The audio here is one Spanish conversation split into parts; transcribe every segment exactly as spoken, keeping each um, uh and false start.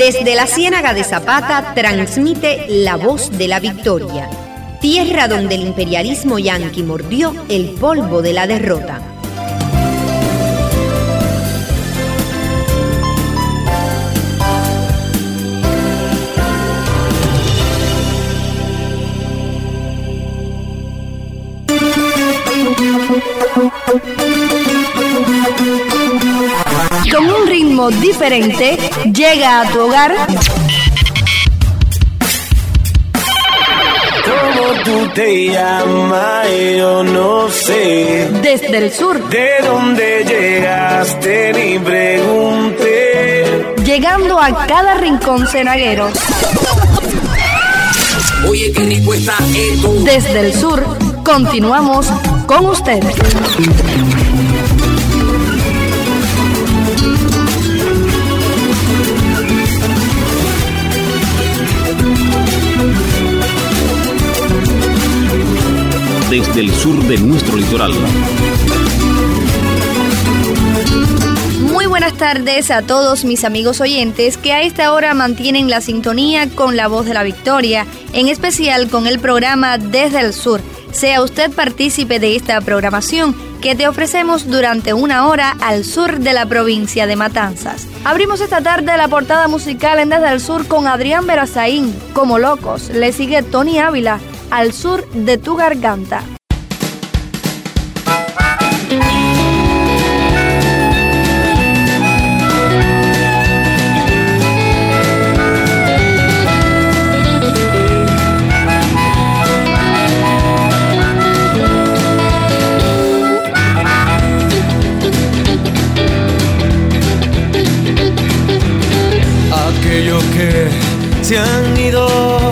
Desde la Ciénaga de Zapata transmite La Voz de la Victoria, tierra donde el imperialismo yanqui mordió el polvo de la derrota. Con un ritmo diferente, llega a tu hogar. ¿Cómo tú te llamas? Yo no sé. Desde el sur. ¿De dónde llegaste? Ni pregunté. Llegando a cada rincón cenaguero. Oye, qué rico está esto. Desde el sur, continuamos con ustedes. Desde el sur de nuestro litoral. Muy buenas tardes a todos mis amigos oyentes que a esta hora mantienen la sintonía con La Voz de la Victoria, en especial con el programa Desde el Sur. Sea usted partícipe de esta programación que te ofrecemos durante una hora al sur de la provincia de Matanzas. Abrimos esta tarde la portada musical en Desde el Sur con Adrián Berazaín, Como Locos. Le sigue Tony Ávila, Al Sur de tu Garganta. Aquellos que se han ido,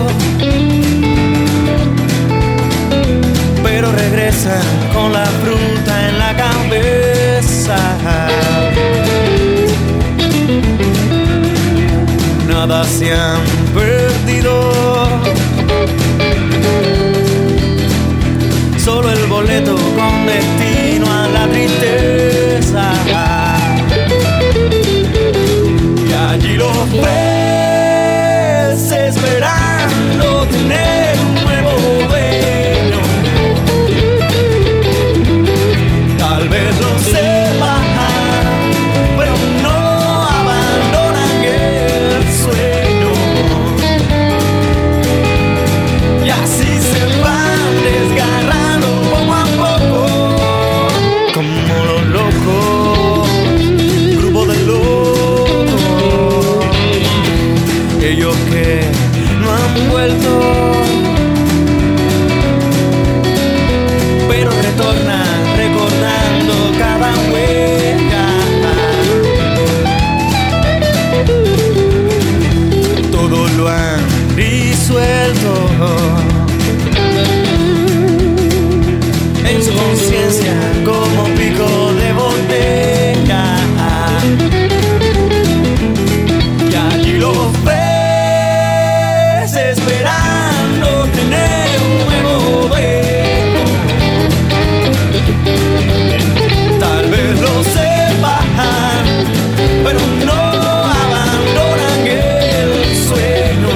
pero regresan con la fruta en la cabeza. Nada se han perdido, solo el boleto con destino a la tristeza. Y allí los ves esperando tener un nuevo dueño. Tal vez lo sepan, pero no abandonan el sueño. Y así se van desgarrando poco a poco, como los locos, grupo de locos. Ellos que no han vuelto, pero retornan recordando cada huella. Todo lo han disuelto en su conciencia como pico de botella. Y allí los ves esperando tener un nuevo dueño. Tal vez lo sepan, pero no abandonan el sueño.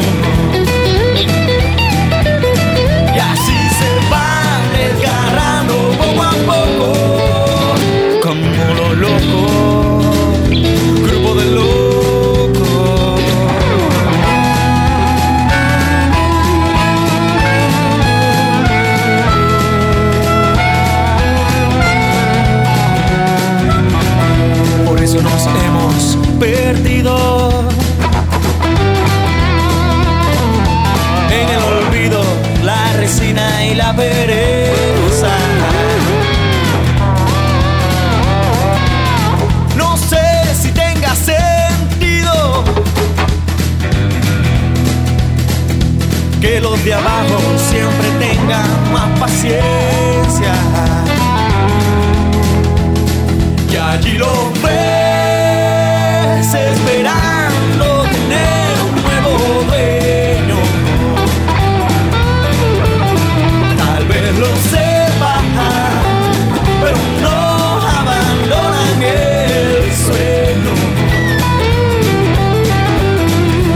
Y así se van desgarrando poco a poco, como los locos, grupo de locos. Por eso nos hemos perdido en el olvido, la resina y la pereza. No sé si tenga sentido que los de abajo siempre tengan más paciencia. Y allí los ves esperando tener un nuevo dueño. Tal vez lo sepan, pero no abandonan el sueño.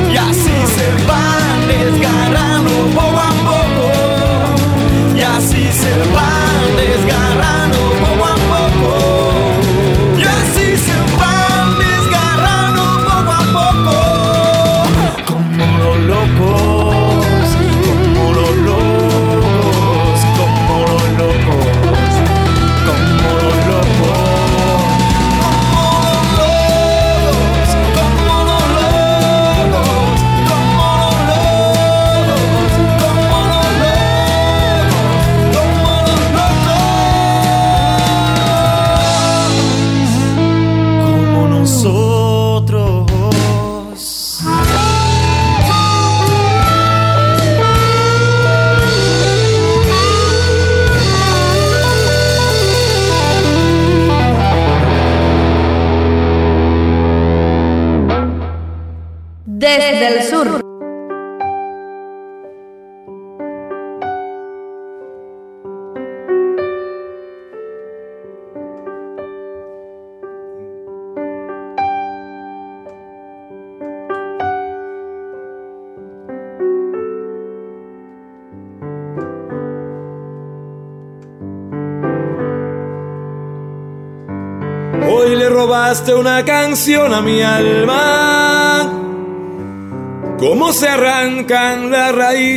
robaste una canción a mi alma. Cómo se arrancan las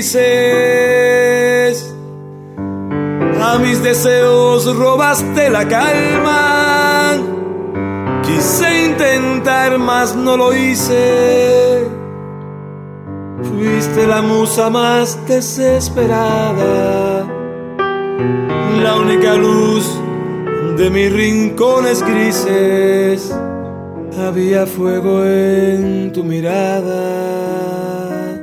raíces. A mis deseos robaste la calma. Quise intentar, mas no lo hice. Fuiste la musa más desesperada, la única luz de mis rincones grises. Había fuego en tu mirada.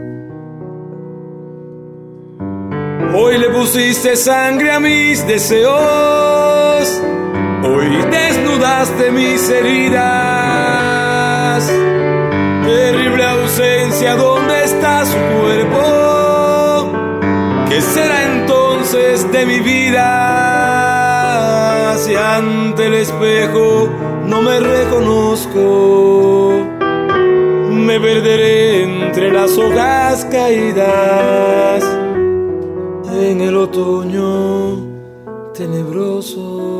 Hoy le pusiste sangre a mis deseos. Hoy desnudaste mis heridas. Terrible ausencia, ¿dónde está su cuerpo? ¿Qué será entonces de mi vida? Si ante el espejo no me reconozco, me perderé entre las hojas caídas en el otoño tenebroso.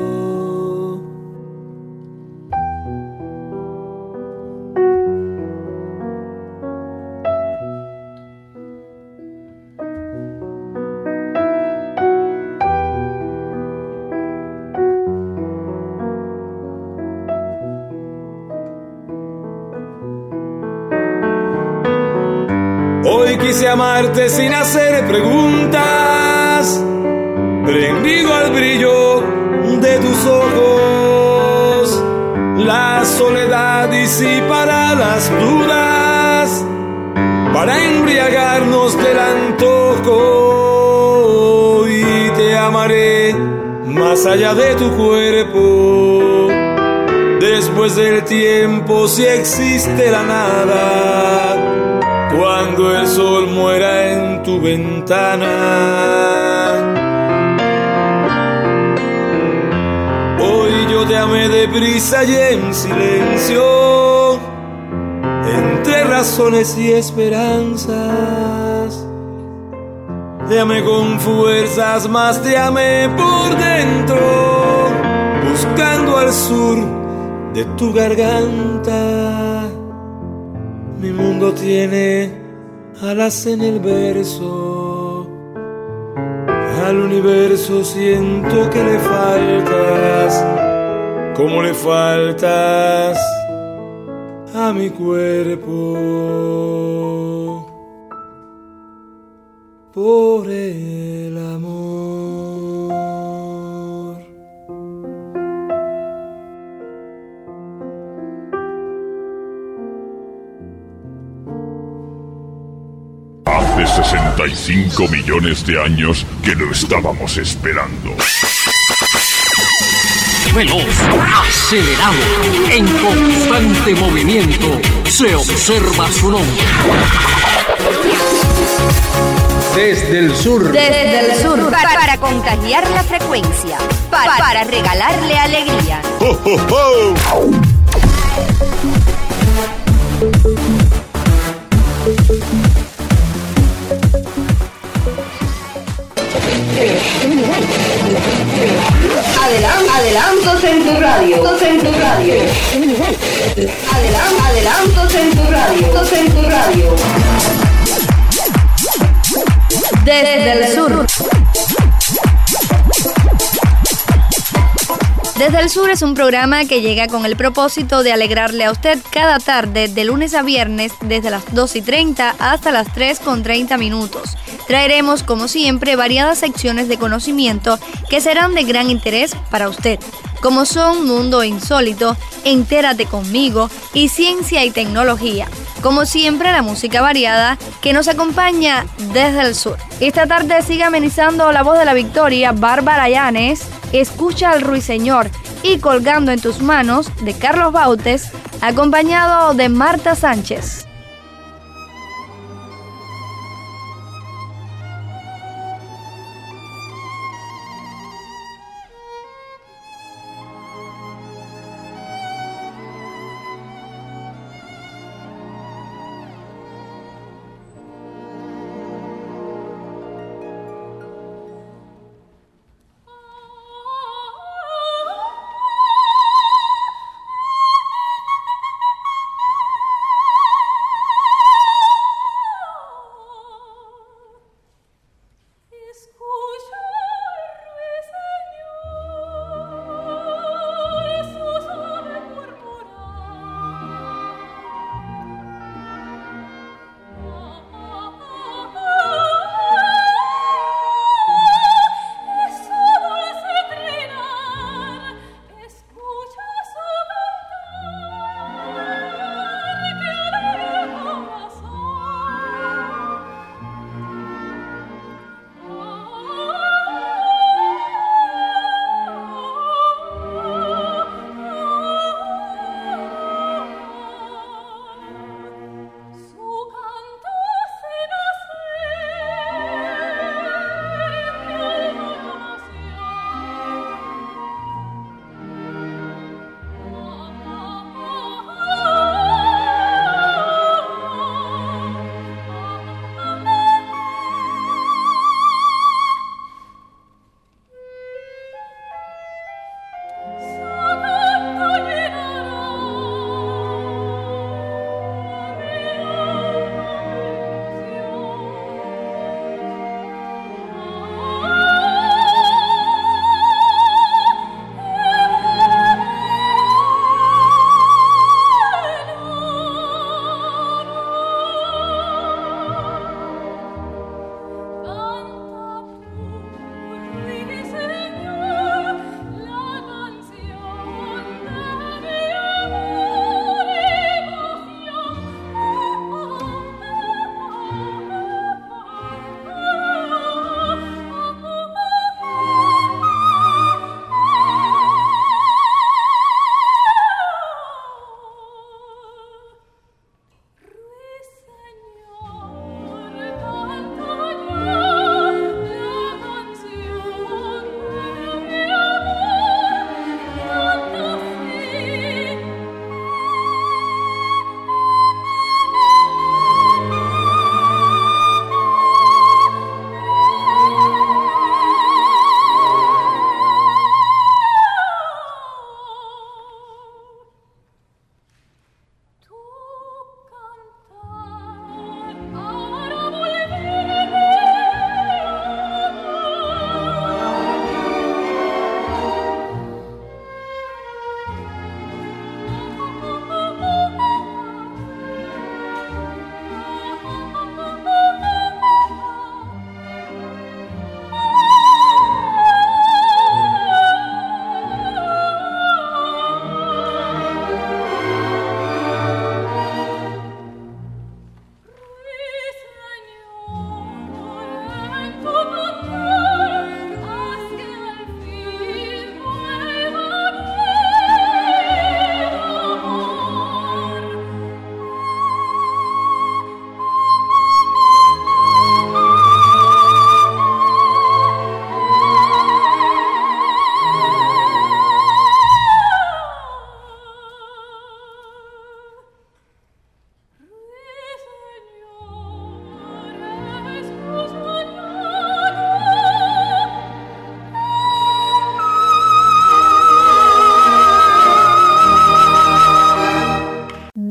Hoy quise amarte sin hacer preguntas, prendido al brillo de tus ojos. La soledad disipará las dudas para embriagarnos del antojo. Y te amaré más allá de tu cuerpo. Después del tiempo, si existe la nada, cuando el sol muera en tu ventana. Hoy yo te amé deprisa y en silencio, entre razones y esperanzas. Te amé con fuerzas, más te amé por dentro, buscando al sur de tu garganta. Mi mundo tiene alas en el verso, al universo siento que le faltas, como le faltas a mi cuerpo, por el amor. Hace sesenta y cinco millones de años que lo estábamos esperando. Veloz, acelerado, en constante movimiento, se observa su nombre. Desde el sur. Desde el sur. Para, para contagiar la frecuencia. Para, para regalarle alegría. ¡Ho, ho, ho! Adelan- adelantos en tu radio. En tu radio. Adelan- adelantos en tu radio. En tu radio. Desde el sur. Desde el Sur es un programa que llega con el propósito de alegrarle a usted cada tarde, de lunes a viernes, desde las dos y treinta hasta las tres con treinta minutos. Traeremos, como siempre, variadas secciones de conocimiento que serán de gran interés para usted, como son Mundo Insólito, Entérate Conmigo y Ciencia y Tecnología. Como siempre, la música variada que nos acompaña desde el sur. Esta tarde sigue amenizando La Voz de la Victoria, Bárbara Llanes, Escucha al Ruiseñor y Colgando en tus manos, de Carlos Bautes, acompañado de Marta Sánchez.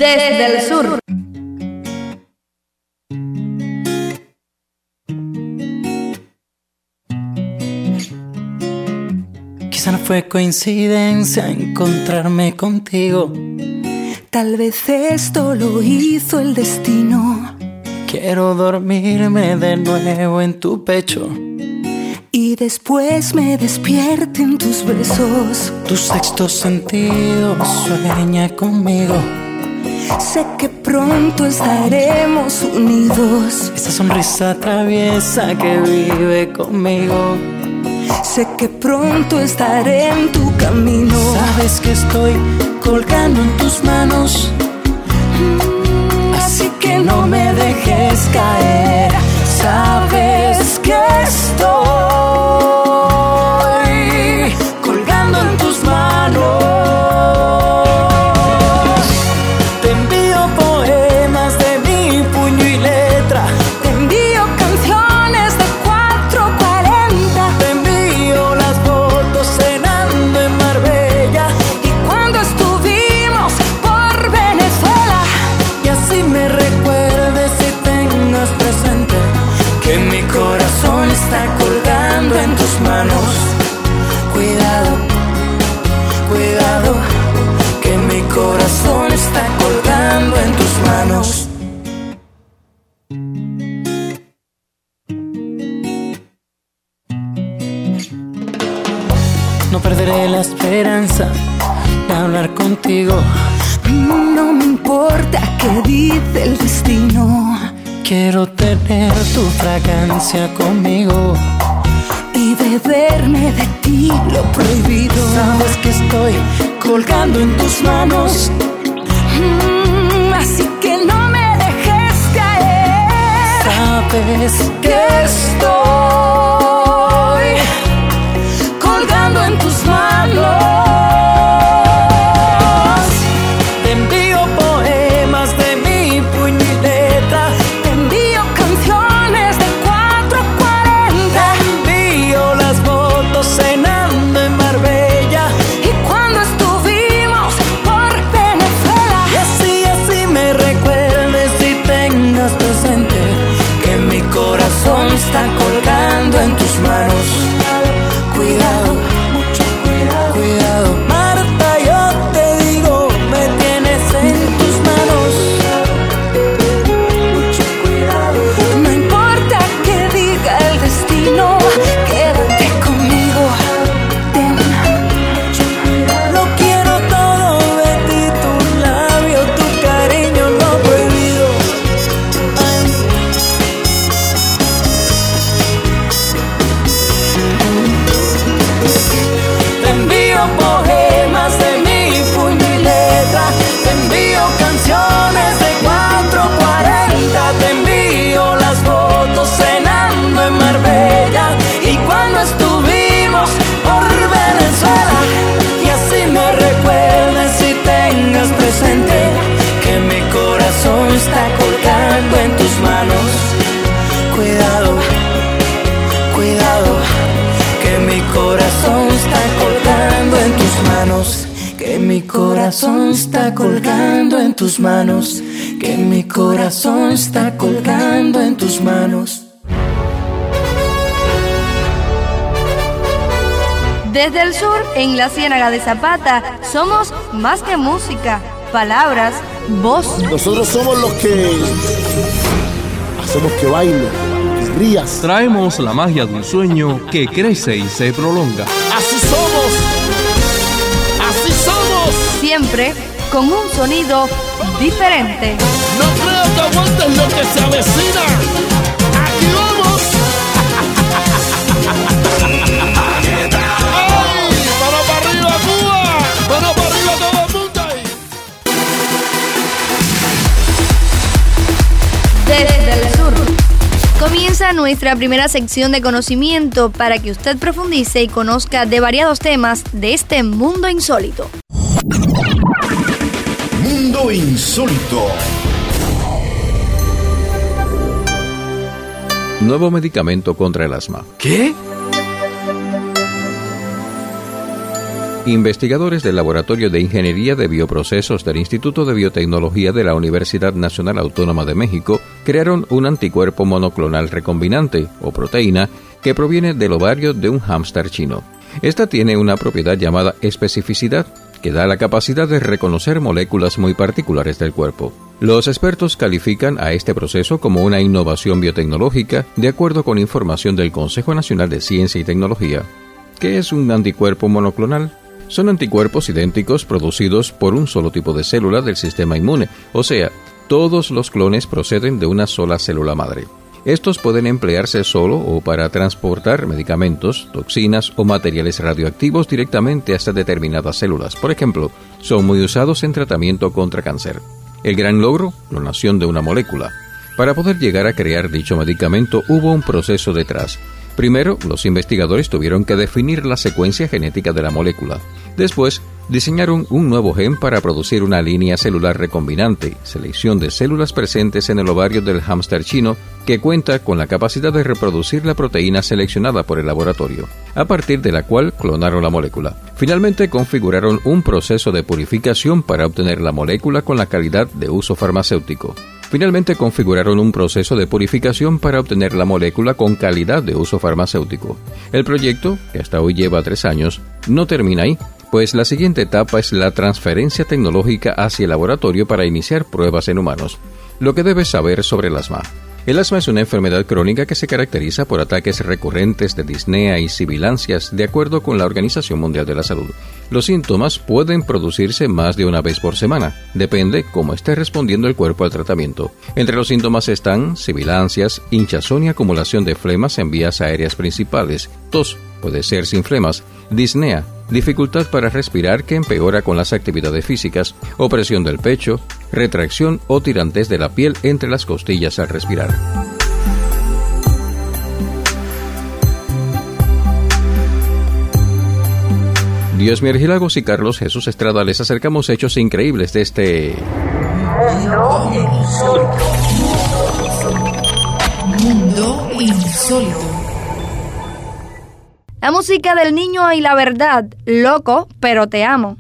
Desde el sur. Quizá no fue coincidencia encontrarme contigo. Tal vez esto lo hizo el destino. Quiero dormirme de nuevo en tu pecho y después me despierte en tus besos. Tu sexto sentido sueña conmigo. Sé que pronto estaremos unidos. Esa sonrisa traviesa que vive conmigo. Sé que pronto estaré en tu camino. Sabes que estoy colgando en tus manos, así que no me dejes caer. Sabes que estoy colgando en tus manos. Te envío poemas de mi puño y letra. Te envío canciones de cuatro cuarenta. Te envío las fotos cenando en Marbella y cuando estuvimos por Venezuela. Y así me recuerdes y tengas presente que mi corazón está colgando en tus manos. Cuidado, cuidado, que mi corazón está colgando en tus manos. No perderé la esperanza de hablar contigo. No me importa qué dice el destino. Quiero tener tu fragancia conmigo y beberme de ti lo prohibido. Sabes que estoy colgando en tus manos, mm, así que no me dejes caer. Sabes que estoy colgando en tus manos. Te envío poemas de mi puño y letra. Te envío canciones de cuatro cuarenta. Te envío las fotos cenando en Marbella y cuando estuvimos por Venezuela. Y así, así me recuerdes y tengas presente que mi corazón está colgando en tus manos. Cuidado, mucho cuidado, cuidado. Marta, yo te digo, me tienes en tus manos. Mucho cuidado. No importa que diga el destino, quédate conmigo. Ten mucho cuidado. Lo quiero todo de ti, tu labio, tu cariño, lo prohibido. Ay. Te envío poemas de mi puño y letra. Te envío canciones de cuatro cuarenta. Te envío las fotos cenando en Marbella y cuando estuvimos por Venezuela. Y así me recuerdes y tengas presente que mi corazón está colgando en tus manos. Cuidado, cuidado, que mi corazón está colgando en tus manos. Que mi corazón está colgando en tus manos. Que mi corazón está colgando en tus manos. Desde el sur, en la Ciénaga de Zapata, somos más que música, palabras, voz. Nosotros somos los que hacemos que baile, que rías. Traemos la magia de un sueño que crece y se prolonga. Así somos, así somos. Siempre con un sonido diferente. No creo que aguantes lo que se avecina. Aquí vamos. ¡Ay! ¡Mano para arriba, Cuba! ¡Mano para arriba todo el mundo ahí! Desde el sur. Comienza nuestra primera sección de conocimiento para que usted profundice y conozca de variados temas de este mundo insólito. Mundo insólito. Nuevo medicamento contra el asma. ¿Qué? Investigadores del Laboratorio de Ingeniería de Bioprocesos del Instituto de Biotecnología de la Universidad Nacional Autónoma de México crearon un anticuerpo monoclonal recombinante, o proteína, que proviene del ovario de un hámster chino. Esta tiene una propiedad llamada especificidad, que da la capacidad de reconocer moléculas muy particulares del cuerpo. Los expertos califican a este proceso como una innovación biotecnológica, de acuerdo con información del Consejo Nacional de Ciencia y Tecnología. ¿Qué es un anticuerpo monoclonal? Son anticuerpos idénticos producidos por un solo tipo de célula del sistema inmune, o sea, todos los clones proceden de una sola célula madre. Estos pueden emplearse solo o para transportar medicamentos, toxinas o materiales radioactivos directamente hasta determinadas células. Por ejemplo, son muy usados en tratamiento contra cáncer. El gran logro, clonación de una molécula. Para poder llegar a crear dicho medicamento hubo un proceso detrás. Primero, los investigadores tuvieron que definir la secuencia genética de la molécula. Después, diseñaron un nuevo gen para producir una línea celular recombinante, selección de células presentes en el ovario del hámster chino, que cuenta con la capacidad de reproducir la proteína seleccionada por el laboratorio, a partir de la cual clonaron la molécula. Finalmente, configuraron un proceso de purificación para obtener la molécula con la calidad de uso farmacéutico. Finalmente configuraron un proceso de purificación para obtener la molécula con calidad de uso farmacéutico. El proyecto, que hasta hoy lleva tres años, no termina ahí, pues la siguiente etapa es la transferencia tecnológica hacia el laboratorio para iniciar pruebas en humanos. Lo que debes saber sobre el asma. El asma es una enfermedad crónica que se caracteriza por ataques recurrentes de disnea y sibilancias, de acuerdo con la Organización Mundial de la Salud. Los síntomas pueden producirse más de una vez por semana, depende cómo esté respondiendo el cuerpo al tratamiento. Entre los síntomas están sibilancias, hinchazón y acumulación de flemas en vías aéreas principales, tos, puede ser sin flemas, disnea, dificultad para respirar que empeora con las actividades físicas, opresión del pecho, retracción o tirantez de la piel entre las costillas al respirar. Dios Miergilagos y Carlos Jesús Estrada les acercamos hechos increíbles de este... Mundo Insólito. Mundo Insólito. La música del niño y la verdad, loco, pero te amo.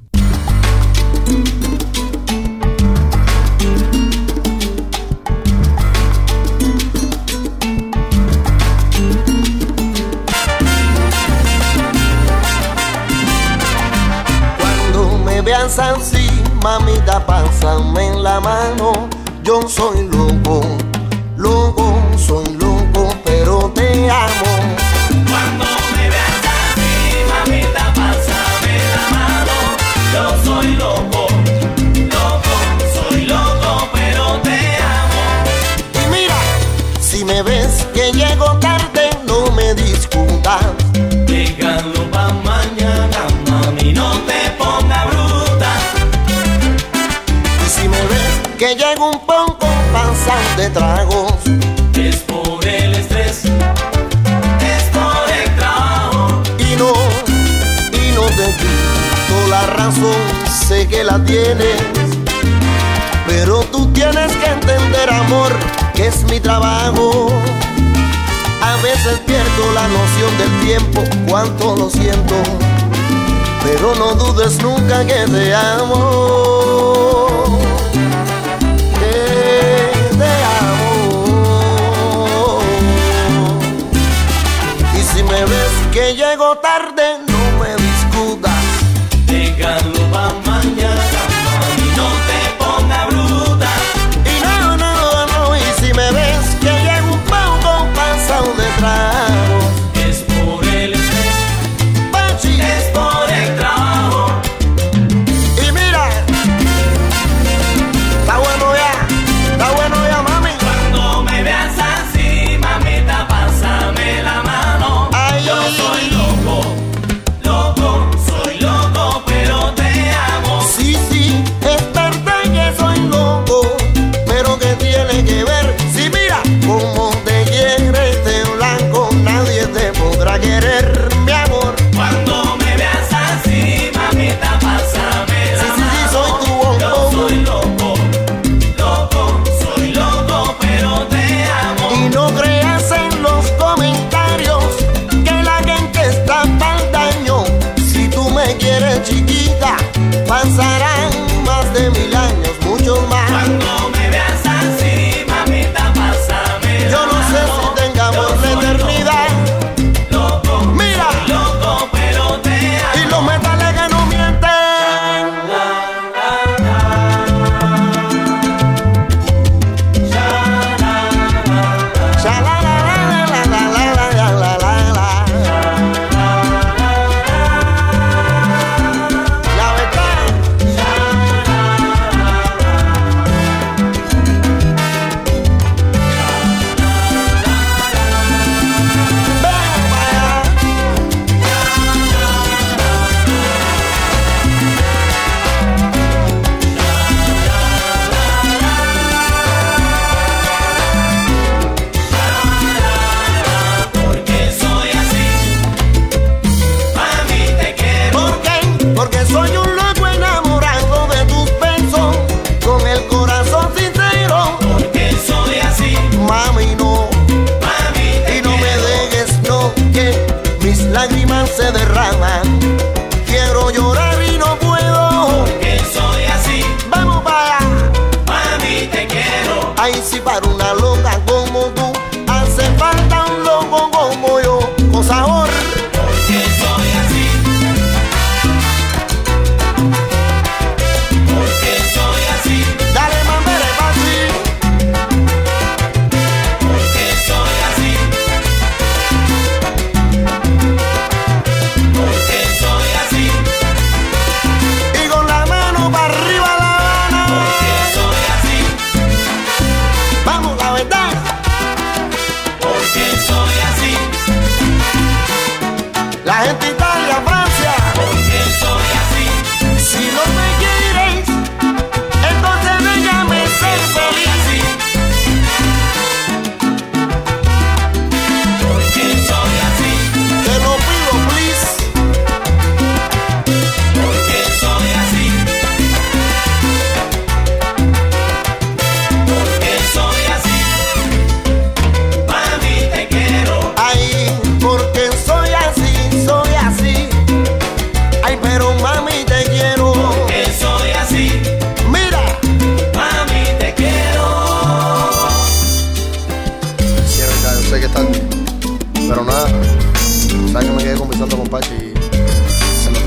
Cuando me veas así, mamita, pásame en la mano. Yo soy loco, loco, soy loco, pero te amo. Cuando me veas así, mamita, pásame la mano. Yo soy loco, loco, soy loco, pero te amo. Y mira, si me ves que llego tarde, no me discutas. Déjalo pa' mañana, mami, no te pongas bruta. Y si me ves que llego un poco pasado de tragos, es por el estrés. La razón sé que la tienes, pero tú tienes que entender, amor, que es mi trabajo. A veces pierdo la noción del tiempo, cuánto lo siento, pero no dudes nunca que te amo, que te amo. Y si me ves que llego tarde, no me discutas. Déjalo pa' mañana, mami, no te pongas bruta. Y no, no, no, y si me ves que llego un poco pasado de trago, es por el estrés, Pachi, es por el trabajo. Y mira, está bueno ya, está bueno ya, mami. Cuando me veas así, mamita, pásame la mano. Ay, yo soy loco,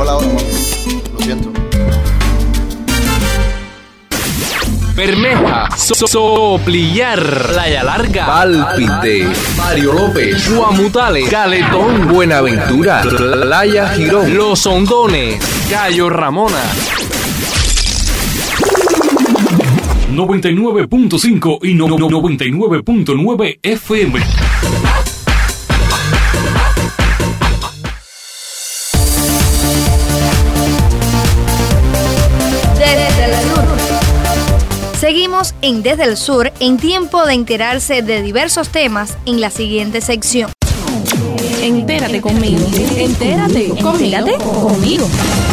fue la hora, mami. Lo siento. Bermeja, so Soplillar, Playa Larga, Pálpite, Mario López, Guamutales, Caletón, Buenaventura, Playa Girón, Los Hondones, Cayo Ramona. noventa y nueve punto cinco y no, no, noventa y nueve punto nueve F M. Desde el sur. Seguimos en Desde el Sur en tiempo de enterarse de diversos temas en la siguiente sección. Entérate conmigo. Entérate conmigo. Entérate conmigo.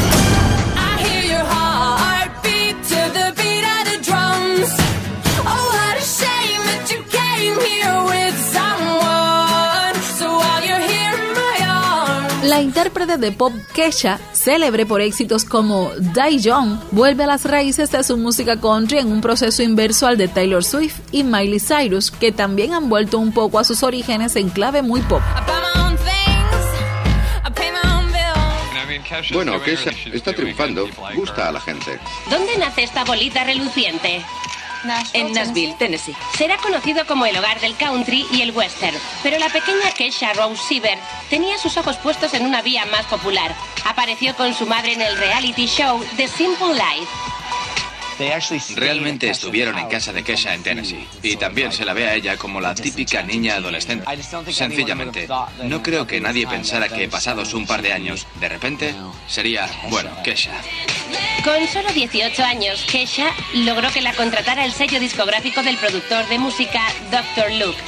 La intérprete de pop Kesha, célebre por éxitos como Die Young, vuelve a las raíces de su música country en un proceso inverso al de Taylor Swift y Miley Cyrus, que también han vuelto un poco a sus orígenes en clave muy pop. Bueno, Kesha está triunfando, gusta a la gente. ¿Dónde nace esta bolita reluciente? En Nashville, Tennessee. Será conocido como el hogar del country y el western, pero la pequeña Kesha Rose Siebert tenía sus ojos puestos en una vía más popular. Apareció con su madre en el reality show The Simple Life. Realmente estuvieron en casa de Kesha en Tennessee, y también se la ve a ella como la típica niña adolescente. Sencillamente, no creo que nadie pensara que pasados un par de años, de repente, sería, bueno, Kesha. Con solo dieciocho años, Kesha logró que la contratara el sello discográfico del productor de música doctor Luke.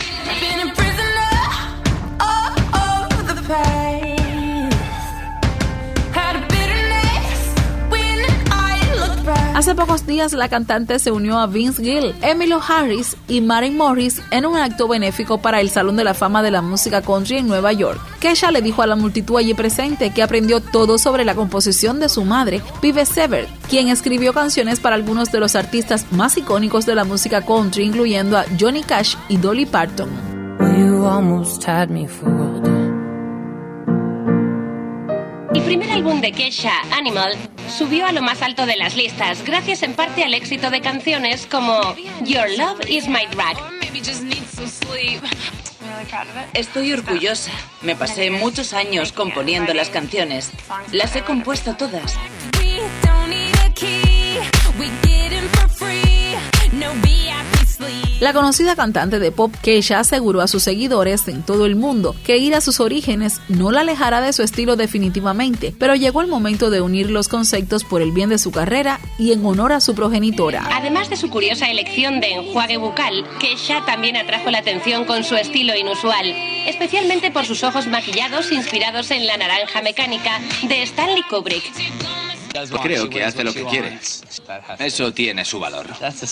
Hace pocos días la cantante se unió a Vince Gill, Emmylou Harris y Maren Morris en un acto benéfico para el Salón de la Fama de la Música Country en Nueva York. Kesha le dijo a la multitud allí presente que aprendió todo sobre la composición de su madre, Vive Siebert, quien escribió canciones para algunos de los artistas más icónicos de la música country, incluyendo a Johnny Cash y Dolly Parton. You almost had me fooled. El primer álbum de Kesha, Animal, subió a lo más alto de las listas, gracias en parte al éxito de canciones como Your Love Is My Drug. Estoy orgullosa. Me pasé muchos años componiendo las canciones. Las he compuesto todas. La conocida cantante de pop Kesha aseguró a sus seguidores en todo el mundo que ir a sus orígenes no la alejará de su estilo definitivamente, pero llegó el momento de unir los conceptos por el bien de su carrera y en honor a su progenitora. Además de su curiosa elección de enjuague bucal, Kesha también atrajo la atención con su estilo inusual, especialmente por sus ojos maquillados inspirados en La Naranja Mecánica de Stanley Kubrick. Creo que hace lo que quiere. Eso tiene su valor.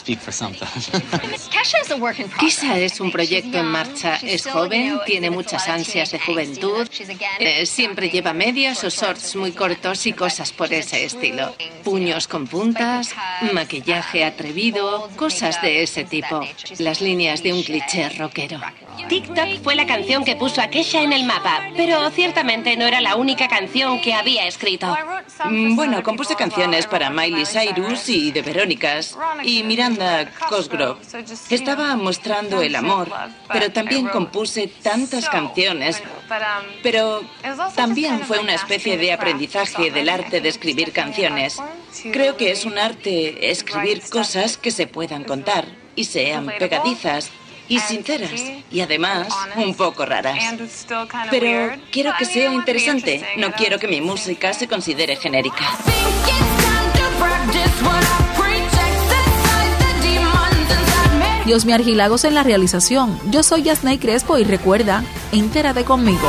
Kesha es un proyecto en marcha. Es joven, tiene muchas ansias de juventud, eh, siempre lleva medias o shorts muy cortos y cosas por ese estilo. Puños con puntas, maquillaje atrevido, cosas de ese tipo. Las líneas de un cliché rockero. TikTok fue la canción que puso a Kesha en el mapa, pero ciertamente no era la única canción que había escrito. Bueno, compuse canciones para Miley Cyrus y The Verónicas y Miranda Cosgrove. Estaba mostrando el amor, pero también compuse tantas canciones. Pero también fue una especie de aprendizaje del arte de escribir canciones. Creo que es un arte escribir cosas que se puedan contar y sean pegadizas y sinceras, y además un poco raras. Pero quiero que sea interesante, no quiero que mi música se considere genérica. Diosmi Argilagos en la realización. Yo soy Yasnay Crespo y recuerda, entérate conmigo.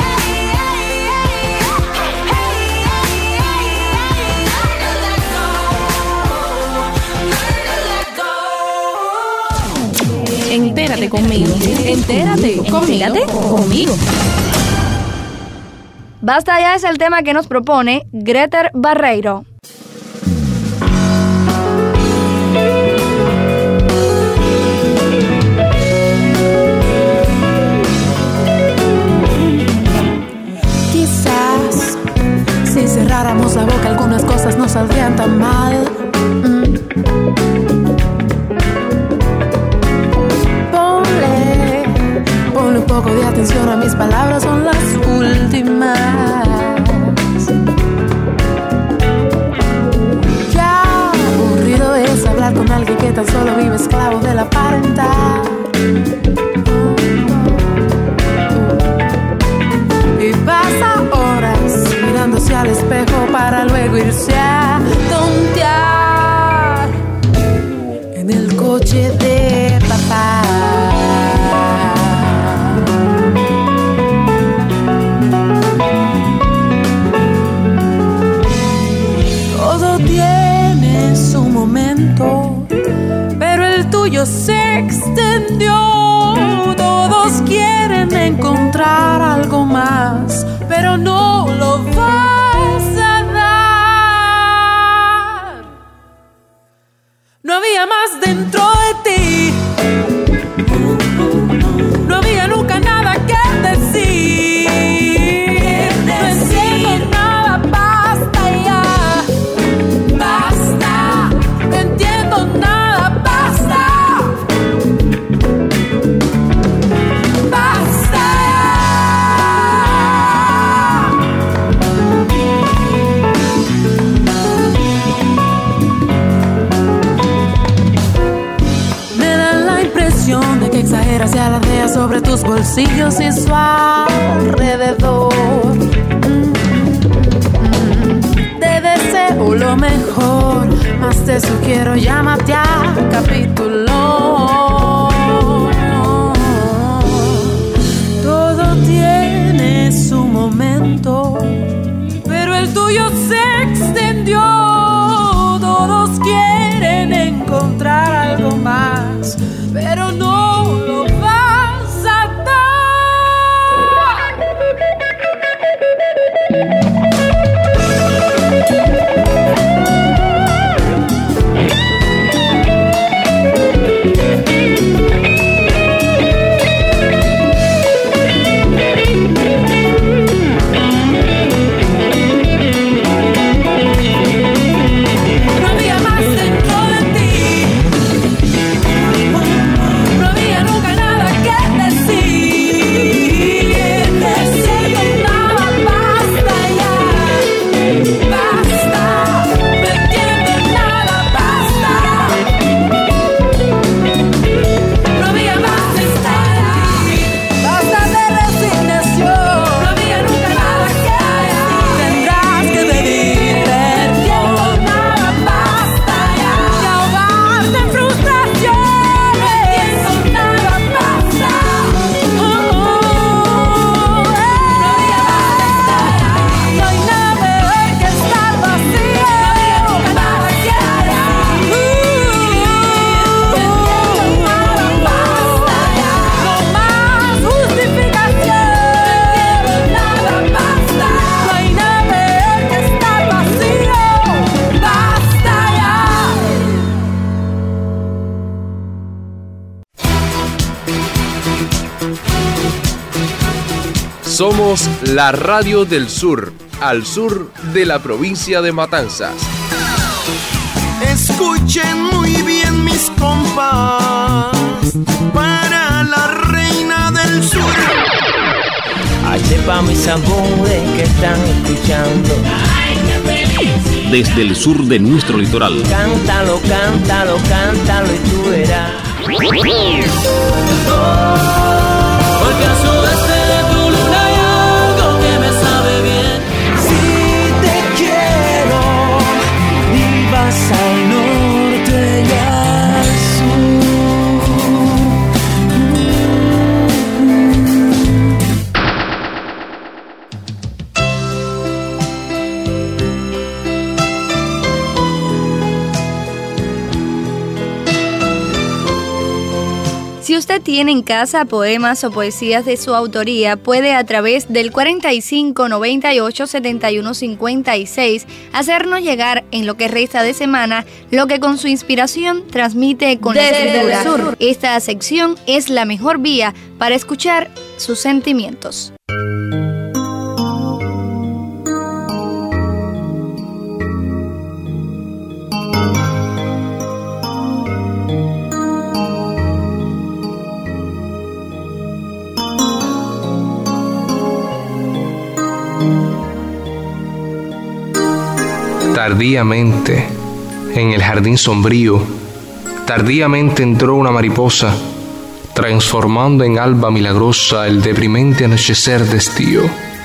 Entérate conmigo. Entérate conmigo. conmigo. Basta ya es el tema que nos propone Greter Barreiro. Quizás Si cerráramos la boca, algunas cosas no saldrían tan mal. Mm. Ponle, ponle un poco de atención a mis palabras, son las últimas. Ya aburrido es hablar con alguien que tan solo vive esclavo de la aparentar. Y pasa horas mirándose al espejo para luego irse a tontear en el coche de papá. Todo tiene su momento, pero el tuyo se extendió. Todos quieren encontrar algo más, pero no lo vas a dar. No había más dentro de ti, no había nunca nada que decir. No entiendo nada, basta ya, basta. No entiendo nada, basta. De que exageras y alardeas sobre tus bolsillos y su alrededor. Te deseo lo mejor, más te sugiero llámate a capítulo. Todo tiene su momento, pero el tuyo se extendió. Todos quieren encontrar algo más, pero no lo vas a dar. No había más dentro de ti, no había nunca nada que decir. No entiendo nada, basta ya, basta. No entiendo nada, basta. No había más de estar ahí, basta de resignación. No había nunca nada que decir, tendrás que pedir perdón. No entiendo nada, basta ya, y ahogarte en frustración. No entiendo nada, basta. Oh, oh, oh. No había más de estar ahí, no hay nada peor que estar vacío. No había nunca nada que decir, no entiendo nada, basta ya. No más justificación, no entiendo nada, basta. No hay nada peor que estar vacío, basta ya. Somos la radio del sur, al sur de la provincia de Matanzas. Escuchen muy bien mis compas, para la reina del sur. H pa' mis amores que están escuchando. Desde el sur de nuestro litoral. Cántalo, cántalo, cántalo y tú verás. Porque al sudeste de tu luna hay algo que me sabe bien. Si te quiero y vas al norte y al Si usted tiene en casa poemas o poesías de su autoría, puede a través del cuarenta y cinco, noventa y ocho, setenta y uno, cincuenta y seis hacernos llegar en lo que resta de semana lo que con su inspiración transmite con la escritura. El sur. Esta sección es la mejor vía para escuchar sus sentimientos. Tardíamente, en el jardín sombrío, tardíamente entró una mariposa, transformando en alba milagrosa el deprimente anochecer de estío.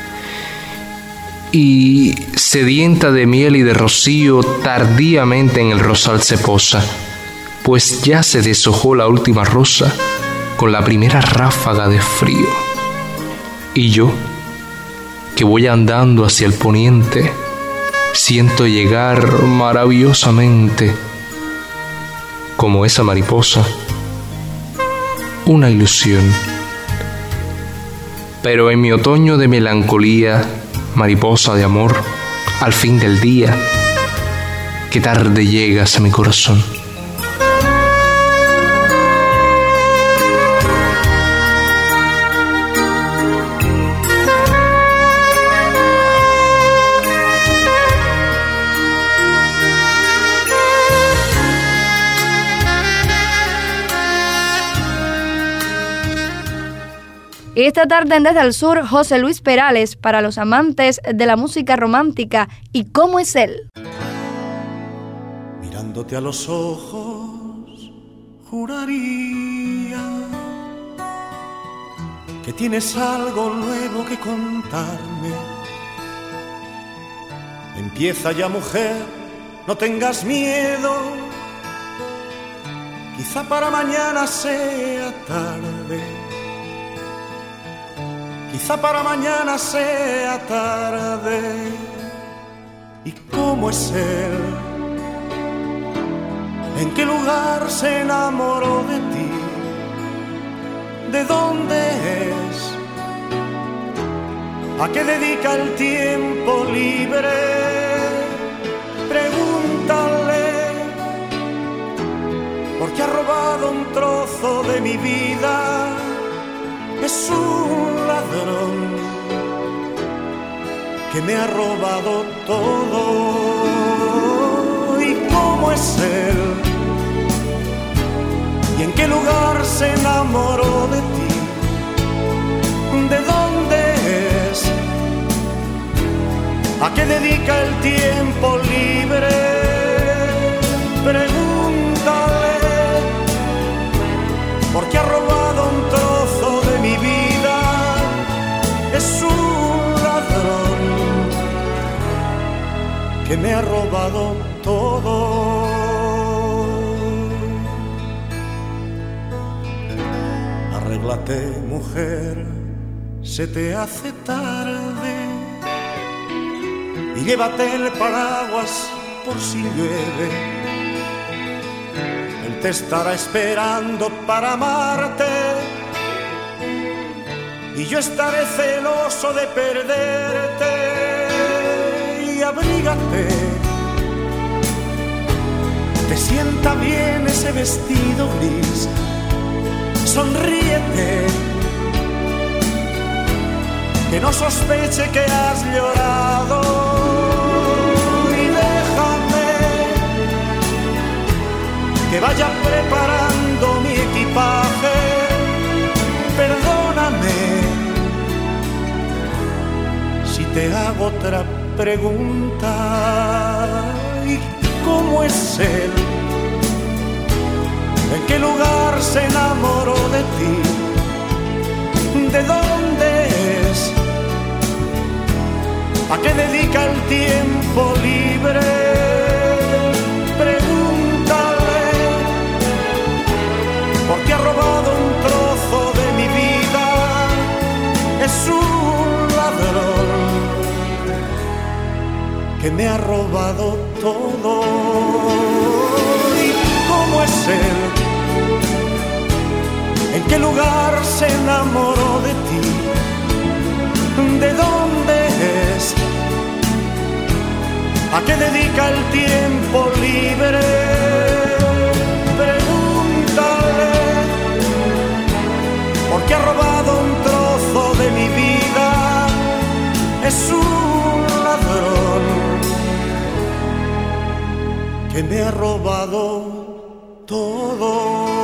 Y, sedienta de miel y de rocío, tardíamente en el rosal se posa, pues ya se deshojó la última rosa con la primera ráfaga de frío. Y yo, que voy andando hacia el poniente, siento llegar maravillosamente, como esa mariposa, una ilusión. Pero en mi otoño de melancolía, mariposa de amor, al fin del día, qué tarde llegas a mi corazón. Esta tarde en Desde el Sur, José Luis Perales para los amantes de la música romántica y cómo es él. Mirándote a los ojos, juraría que tienes algo nuevo que contarme. Empieza ya, mujer, no tengas miedo, quizá para mañana sea tarde. Quizá para mañana sea tarde. ¿Y cómo es él? ¿En qué lugar se enamoró de ti? ¿De dónde es? ¿A qué dedica el tiempo libre? Pregúntale, porque ha robado un trozo de mi vida. Es un ladrón que me ha robado todo. ¿Y cómo es él? ¿Y en qué lugar se enamoró de ti? ¿De dónde es? ¿A qué dedica el tiempo libre? Pregúntale, porque ha robado un trozo de mi vida. Es un ladrón que me ha robado todo. Arréglate, mujer, se te hace tarde, y llévate el paraguas por si llueve. Él te estará esperando para amarte, y yo estaré celoso de perderte. Y abrígate, te sienta bien ese vestido gris. Sonríete, que no sospeche que has llorado. Y déjame que vaya preparando mi equipaje. Perdóname si te hago otra pregunta. ¿Y cómo es él? ¿En qué lugar se enamoró de ti? ¿De dónde es? ¿A qué dedica el tiempo libre? Pregúntale, porque ha robado un trozo de mi vida. Es un ladrón que me ha robado todo. ¿Y cómo es él? ¿En qué lugar se enamoró de ti? ¿De dónde es? ¿A qué dedica el tiempo libre? Pregúntale, porque ha robado un trozo de mi vida. Es un ladrón que me ha robado todo.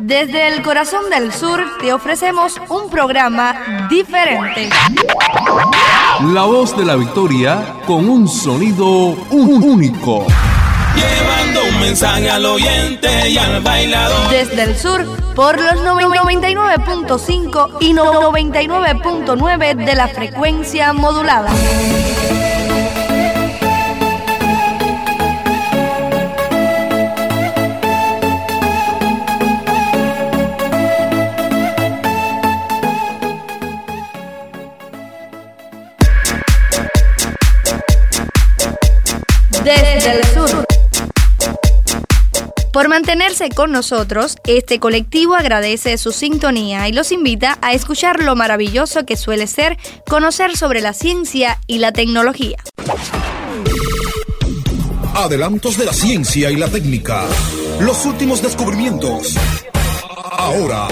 Desde el corazón del sur te ofrecemos un programa diferente. La voz de la victoria con un sonido único. Llevando un mensaje al oyente y al bailador. Desde el sur, por los noventa y nueve punto cinco y noventa y nueve punto nueve de la frecuencia modulada. Desde el sur. Por mantenerse con nosotros, este colectivo agradece su sintonía y los invita a escuchar lo maravilloso que suele ser conocer sobre la ciencia y la tecnología. Adelantos de la ciencia y la técnica. Los últimos descubrimientos. Ahora.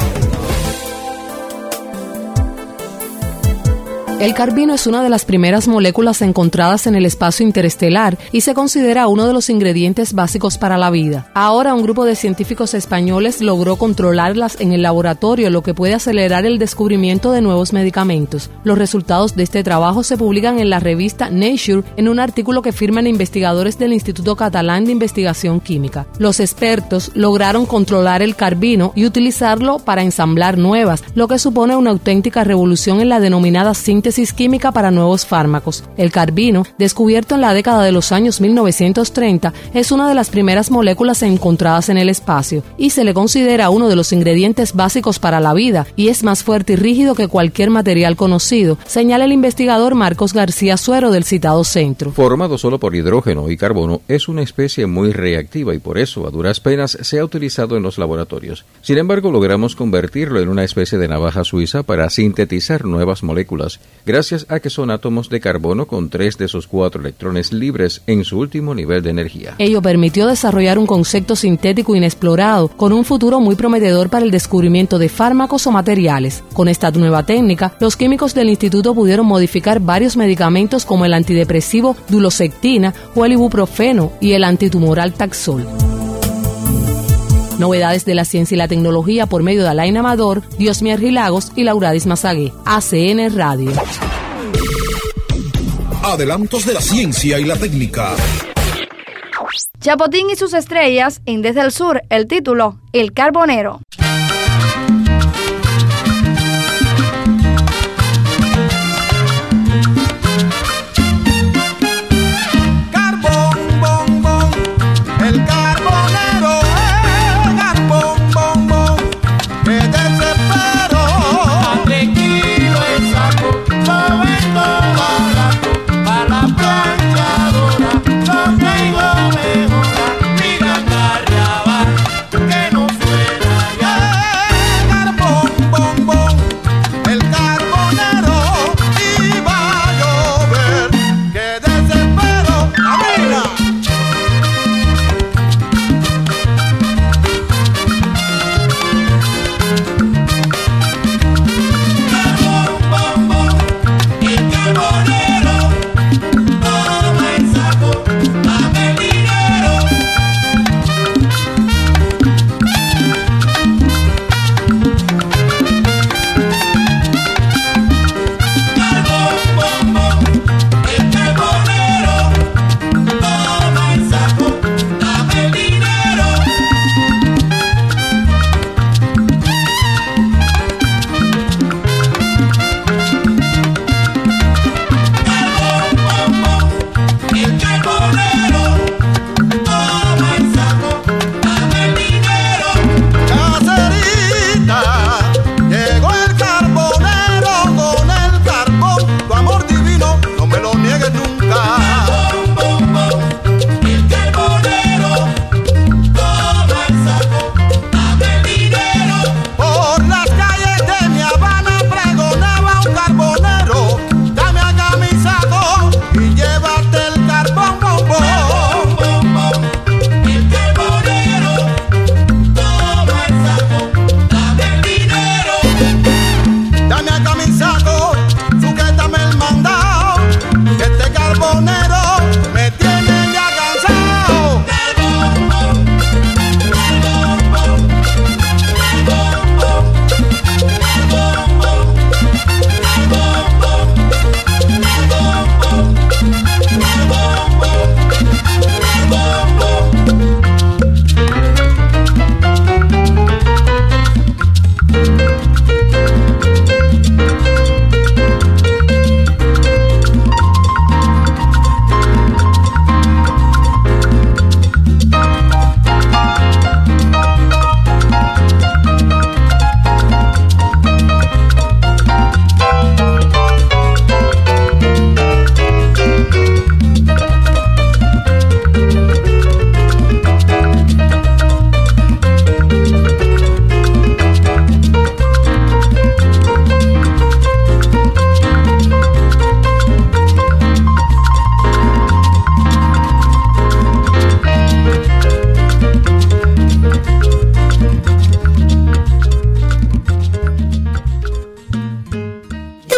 El carbino es una de las primeras moléculas encontradas en el espacio interestelar y se considera uno de los ingredientes básicos para la vida. Ahora un grupo de científicos españoles logró controlarlas en el laboratorio, lo que puede acelerar el descubrimiento de nuevos medicamentos. Los resultados de este trabajo se publican en la revista Nature en un artículo que firman investigadores del Instituto Catalán de Investigación Química. Los expertos lograron controlar el carbino y utilizarlo para ensamblar nuevas, lo que supone una auténtica revolución en la denominada síntesis química para nuevos fármacos. El carbino, descubierto en la década de los años mil novecientos treinta, es una de las primeras moléculas encontradas en el espacio y se le considera uno de los ingredientes básicos para la vida y es más fuerte y rígido que cualquier material conocido, señala el investigador Marcos García Suero del citado centro. Formado solo por hidrógeno y carbono, es una especie muy reactiva y por eso a duras penas se ha utilizado en los laboratorios. Sin embargo, logramos convertirlo en una especie de navaja suiza para sintetizar nuevas moléculas, gracias a que son átomos de carbono con tres de sus cuatro electrones libres en su último nivel de energía. Ello permitió desarrollar un concepto sintético inexplorado, con un futuro muy prometedor para el descubrimiento de fármacos o materiales. Con esta nueva técnica, los químicos del instituto pudieron modificar varios medicamentos como el antidepresivo Duloxetina o el ibuprofeno y el antitumoral Taxol. Novedades de la ciencia y la tecnología por medio de Alain Amador, Diosmi Lagos y Lauradis Mazagué. A C N Radio. Adelantos de la ciencia y la técnica. Chapotín y sus estrellas en Desde el Sur, el título, El Carbonero. Que no suena ya.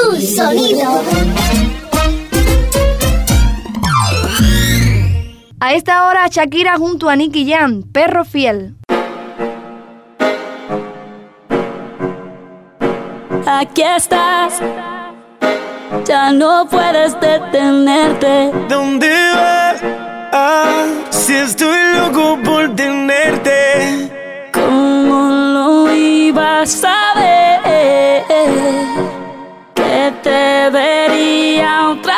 Tu sonido. A esta hora, Shakira junto a Nicky Jam, Perro Fiel. Aquí estás, ya no puedes detenerte. ¿Dónde vas? Ah, si estoy loco por tenerte. ¿Cómo lo ibas a ver? Que te vería otra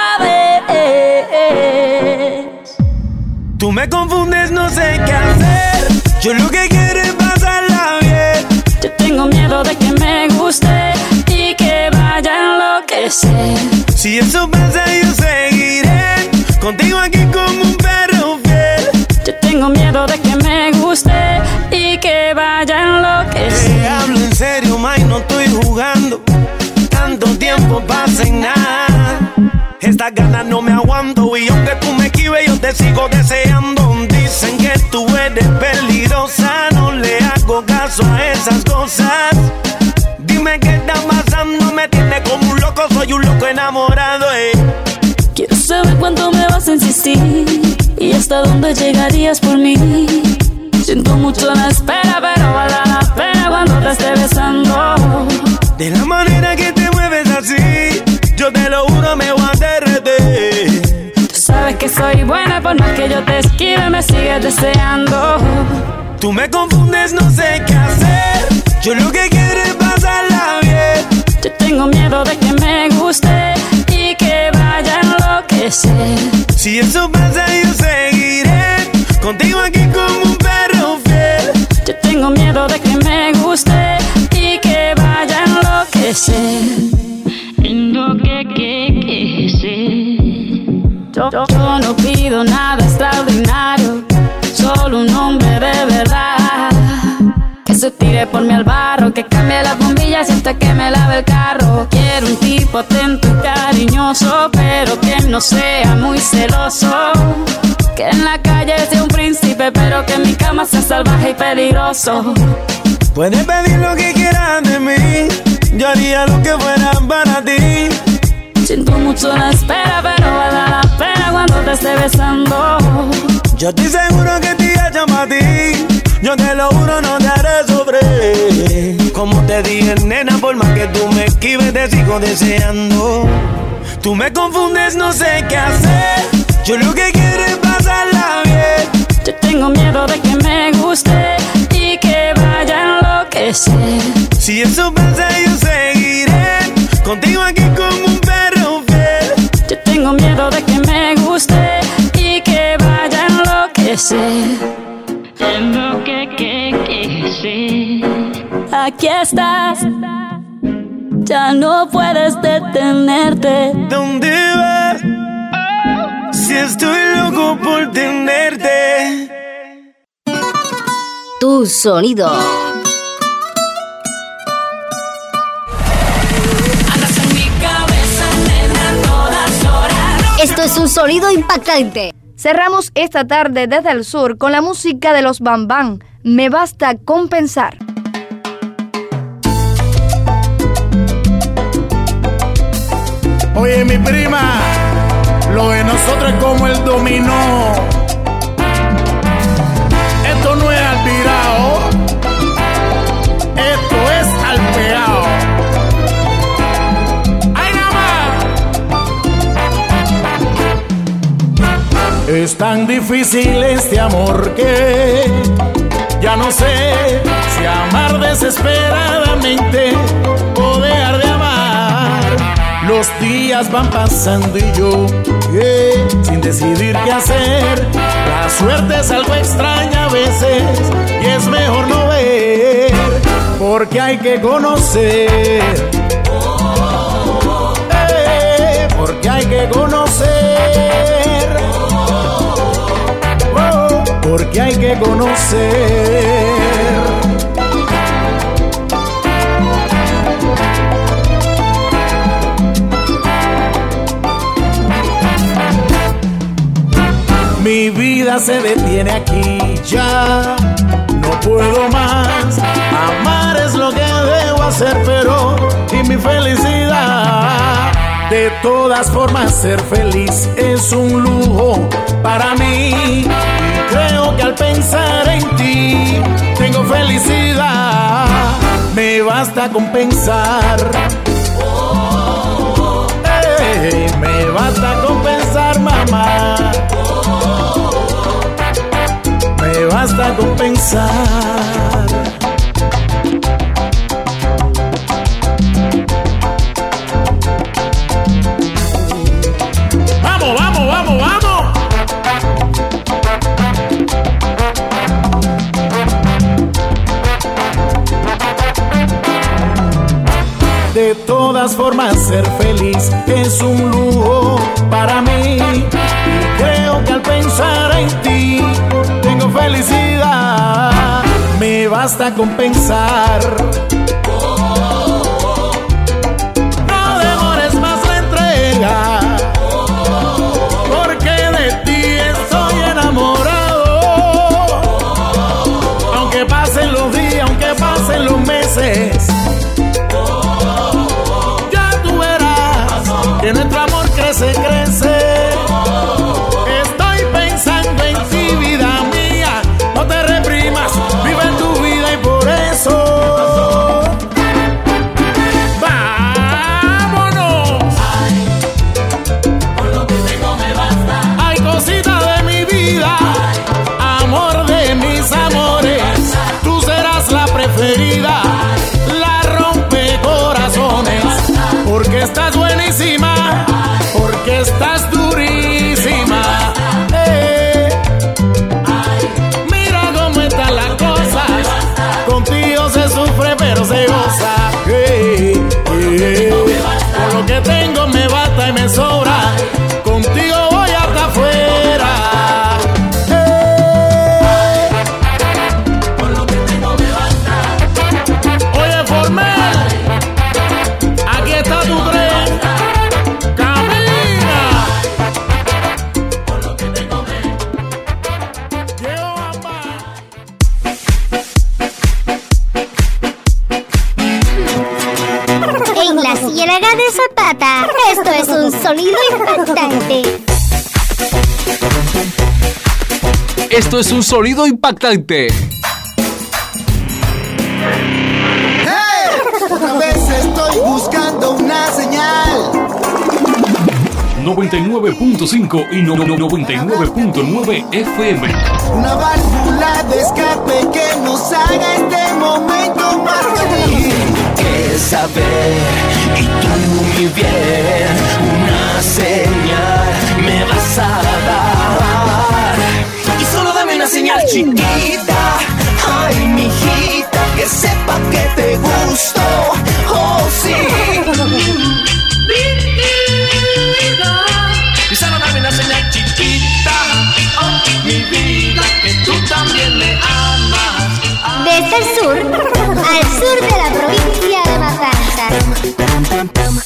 vez. Tú me confundes, no sé qué hacer. Yo lo que quiero es pasarla bien. Yo tengo miedo de que me guste y que vaya a enloquecer. Si eso pasa, yo seguiré contigo aquí como un perro fiel. Yo tengo miedo de que me guste y que vaya a enloquecer. Te hablo en serio, May, no estoy jugando. Tanto tiempo pasa y nada. Estas ganas no me aguanto y aunque tú me esquives yo te sigo deseando. Dicen que tú eres peligrosa, no le hago caso a esas cosas. Dime qué está pasando, me tiene como un loco, soy un loco enamorado, eh. Quiero saber cuánto me vas a insistir y hasta dónde llegarías por mí. Siento mucho la espera, pero vale la pena cuando te esté besando. De la manera que te mueves así, yo te lo juro me voy a derretir. Tú sabes que soy buena, por más que yo te esquive me sigues deseando. Tú me confundes, no sé qué hacer. Yo lo que quiero es pasarla bien. Yo tengo miedo de que me guste y que vaya a enloquecer. Si eso pasa yo seguiré contigo aquí como un perro fiel. Yo tengo miedo de que me guste y que vaya a enloquecer. Lo que, que, que sé. Yo, yo, yo no pido nada extraordinario, solo un hombre de verdad. Que se tire por mí al barro, que cambie las bombillas y hasta que me lave el carro. Quiero un tipo atento y cariñoso, pero que no sea muy celoso. Que en la calle sea un príncipe, pero que en mi cama sea salvaje y peligroso. Puedes pedir lo que quieras de mí, yo haría lo que fuera para ti. Siento mucho la espera, pero vale la pena cuando te esté besando. Yo estoy seguro que te llamo a ti. Yo te lo juro, no te haré sobre. Como te dije, nena, por más que tú me esquives, te sigo deseando. Tú me confundes, no sé qué hacer. Yo lo que quiero es pasarla bien. Yo tengo miedo de que me guste y que vaya a enloquecer. Si eso pasa, yo seguiré contigo aquí como un perro fiel. Yo tengo miedo de que me guste y que vaya a enloquecer. En lo que, que, que sé. Aquí estás, ya no puedes detenerte. ¿Dónde vas? Si estoy loco por tenerte. Tu sonido. Andas en mi cabeza, nena, todas horas. Esto es un sonido impactante. Cerramos esta tarde desde el sur con la música de los Bam Bam, Me Basta Con Pensar. Oye, mi prima, lo de nosotros es como el dominó. Esto no es al virao, esto es al pegao. ¡Ay, nada más! Es tan difícil este amor que ya no sé si amar desesperadamente o dejar de amar. Los días van pasando y yo, yeah, sin decidir qué hacer. La suerte es algo extraña a veces y es mejor no ver, porque hay que conocer. Eh, porque hay que conocer. Oh, porque hay que conocer. Mi vida se detiene aquí ya, no puedo más. Amar es lo que debo hacer, pero y mi felicidad. De todas formas ser feliz es un lujo para mí, y creo que al pensar en ti tengo felicidad. Me basta con pensar, hey, me basta con pensar, mamá. Me basta con pensar. Vamos, vamos, vamos, vamos. De todas formas ser feliz es un lujo para mí, y creo que al pensar en ti tengo felicidad. Me basta con pensar. No demores más la entrega, porque de ti estoy enamorado. Aunque pasen los días, aunque pasen los meses, que nuestro amor crece, crece. Estoy pensando en ti, vida mía. No te reprimas, vive tu vida y por eso vámonos. Ay, por lo que tengo me basta. Ay, cosita de mi vida, ay, amor de mis amores, tú serás la preferida, la rompe corazones, porque estás buenísima, porque estás durísima. Eh, mira cómo están las cosas. Contigo se sufre pero se goza. Eh, eh, por lo que tengo me basta y me sobra. Contigo voy hasta afuera. Eh, por lo que tengo me basta. Oye, Formel, aquí está tu tren. Ciénaga de Zapata. Esto es un sonido impactante. Esto es un sonido impactante. ¡Hey! Otra vez estoy buscando una señal. noventa y nueve punto cinco y no, no, noventa y nueve punto nueve F M. Una válvula de escape que nos haga este momento más feliz. Que saber y tú mi bien, una señal me vas a dar. Y solo dame una señal chiquita, ay mijita, que sepa que te gusto, oh sí. Y solo dame una señal chiquita, oh mi vida, que tú también me amas. Desde el sur, al sur de la provincia de Matanzas.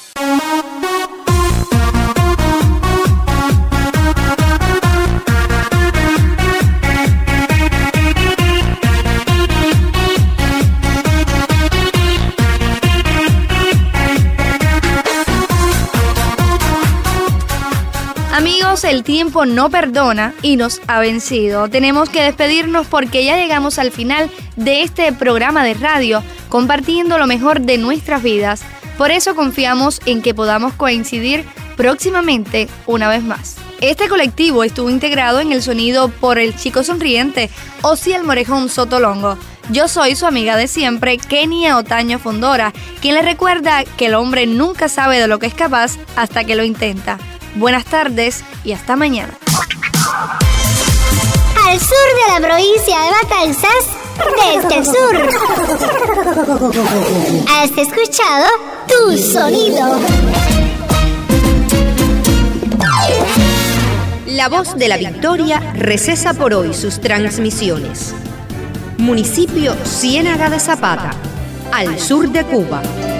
Amigos, el tiempo no perdona y nos ha vencido. Tenemos que despedirnos porque ya llegamos al final de este programa de radio, compartiendo lo mejor de nuestras vidas. Por eso confiamos en que podamos coincidir próximamente una vez más. Este colectivo estuvo integrado en el sonido por el chico sonriente, Osiel Morejón Sotolongo. Yo soy su amiga de siempre, Kenia Otaño Fondora, quien le recuerda que el hombre nunca sabe de lo que es capaz hasta que lo intenta. Buenas tardes y hasta mañana. Al sur de la provincia de Matanzas, desde el sur. Has escuchado Tu Sonido. La Voz de la Victoria recesa por hoy sus transmisiones. Municipio Ciénaga de Zapata, al sur de Cuba.